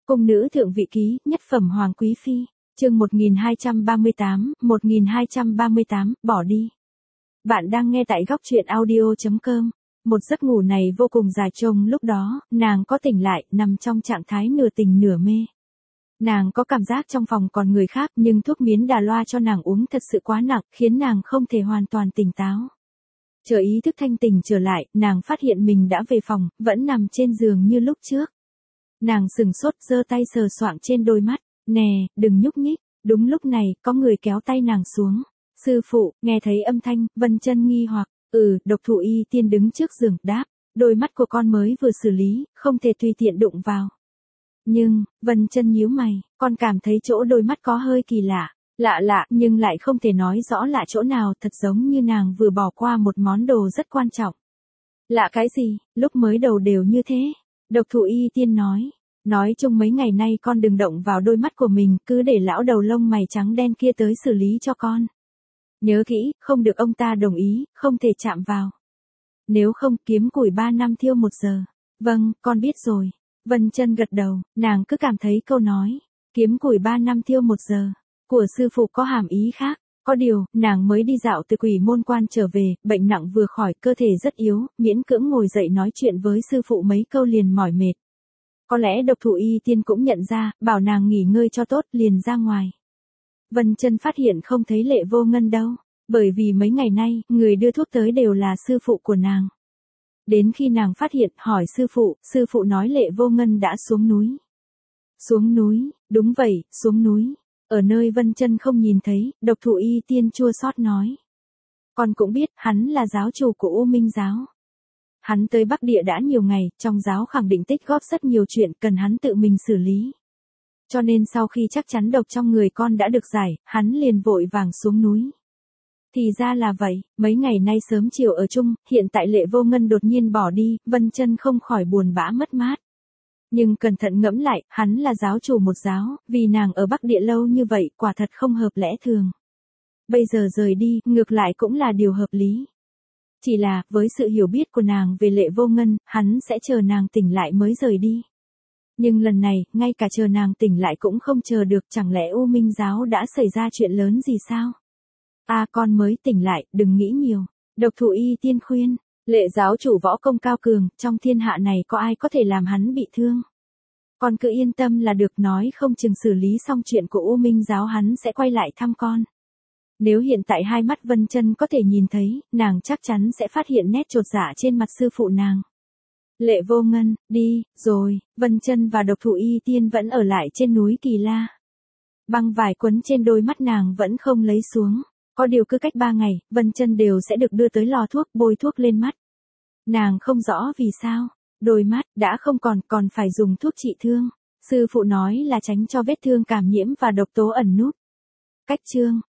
Cung nữ thượng vị ký, nhất phẩm hoàng quý phi, chương 1238, bỏ đi. Bạn đang nghe tại góc truyện audio.com. Một giấc ngủ này vô cùng dài trông lúc đó, nàng có tỉnh lại, nằm trong trạng thái nửa tỉnh nửa mê. Nàng có cảm giác trong phòng còn người khác nhưng thuốc miến đà loa cho nàng uống thật sự quá nặng, khiến nàng không thể hoàn toàn tỉnh táo. Chờ ý thức thanh tỉnh trở lại, nàng phát hiện mình đã về phòng, vẫn nằm trên giường như lúc trước. Nàng sừng sốt giơ tay sờ soạng trên đôi mắt, nè, đừng nhúc nhích. Đúng lúc này, có người kéo tay nàng xuống. Sư phụ, nghe thấy âm thanh, Vân Chân nghi hoặc, Độc Thụ Y Tiên đứng trước giường, đáp, đôi mắt của con mới vừa xử lý, không thể tùy tiện đụng vào. Nhưng, Vân Chân nhíu mày, con cảm thấy chỗ đôi mắt có hơi kỳ lạ. Lạ nhưng lại không thể nói rõ lạ chỗ nào, thật giống như nàng vừa bỏ qua một món đồ rất quan trọng. Lạ cái gì, lúc mới đầu đều như thế. Độc Thụ Y Tiên nói chung mấy ngày nay con đừng động vào đôi mắt của mình, cứ để lão đầu lông mày trắng đen kia tới xử lý cho con. Nhớ kỹ, không được ông ta đồng ý, không thể chạm vào. Nếu không, kiếm củi 3 năm thiêu 1 giờ. Vâng, con biết rồi. Vân Chân gật đầu, nàng cứ cảm thấy câu nói, kiếm củi 3 năm thiêu 1 giờ, của sư phụ có hàm ý khác. Có điều, nàng mới đi dạo từ Quỷ Môn Quan trở về, bệnh nặng vừa khỏi, cơ thể rất yếu, miễn cưỡng ngồi dậy nói chuyện với sư phụ mấy câu liền mỏi mệt. Có lẽ Độc Thụ Y Tiên cũng nhận ra, bảo nàng nghỉ ngơi cho tốt, liền ra ngoài. Vân Chân phát hiện không thấy Lệ Vô Ngân đâu, bởi vì mấy ngày nay, người đưa thuốc tới đều là sư phụ của nàng. Đến khi nàng phát hiện, hỏi sư phụ nói Lệ Vô Ngân đã xuống núi. Xuống núi, đúng vậy, xuống núi. Ở nơi Vân Chân không nhìn thấy, Độc Thụ Y Tiên chua xót nói. Con cũng biết, hắn là giáo chủ của U Minh giáo. Hắn tới Bắc Địa đã nhiều ngày, trong giáo khẳng định tích góp rất nhiều chuyện cần hắn tự mình xử lý. Cho nên sau khi chắc chắn độc trong người con đã được giải, hắn liền vội vàng xuống núi. Thì ra là vậy, mấy ngày nay sớm chiều ở chung, hiện tại Lệ Vô Ngân đột nhiên bỏ đi, Vân Chân không khỏi buồn bã mất mát. Nhưng cẩn thận ngẫm lại, hắn là giáo chủ một giáo, vì nàng ở Bắc Địa lâu như vậy, quả thật không hợp lẽ thường. Bây giờ rời đi, ngược lại cũng là điều hợp lý. Chỉ là, với sự hiểu biết của nàng về Lệ Vô Ngân, hắn sẽ chờ nàng tỉnh lại mới rời đi. Nhưng lần này, ngay cả chờ nàng tỉnh lại cũng không chờ được, chẳng lẽ U Minh giáo đã xảy ra chuyện lớn gì sao? Con mới tỉnh lại, đừng nghĩ nhiều. Độc Thụ Y Tiên khuyên, Lệ giáo chủ võ công cao cường, trong thiên hạ này có ai có thể làm hắn bị thương. Con cứ yên tâm là được, nói không chừng xử lý xong chuyện của U Minh giáo hắn sẽ quay lại thăm con. Nếu hiện tại hai mắt Vân Chân có thể nhìn thấy, nàng chắc chắn sẽ phát hiện nét chột dạ trên mặt sư phụ nàng. Lệ Vô Ngân, đi, rồi, Vân Chân và Độc Thụ Y Tiên vẫn ở lại trên núi Kỳ La. Băng vải quấn trên đôi mắt nàng vẫn không lấy xuống. Có điều cứ cách 3 ngày, Vân Chân đều sẽ được đưa tới lò thuốc, bôi thuốc lên mắt. Nàng không rõ vì sao, đôi mắt đã không còn phải dùng thuốc trị thương. Sư phụ nói là tránh cho vết thương cảm nhiễm và độc tố ẩn núp. Cách chương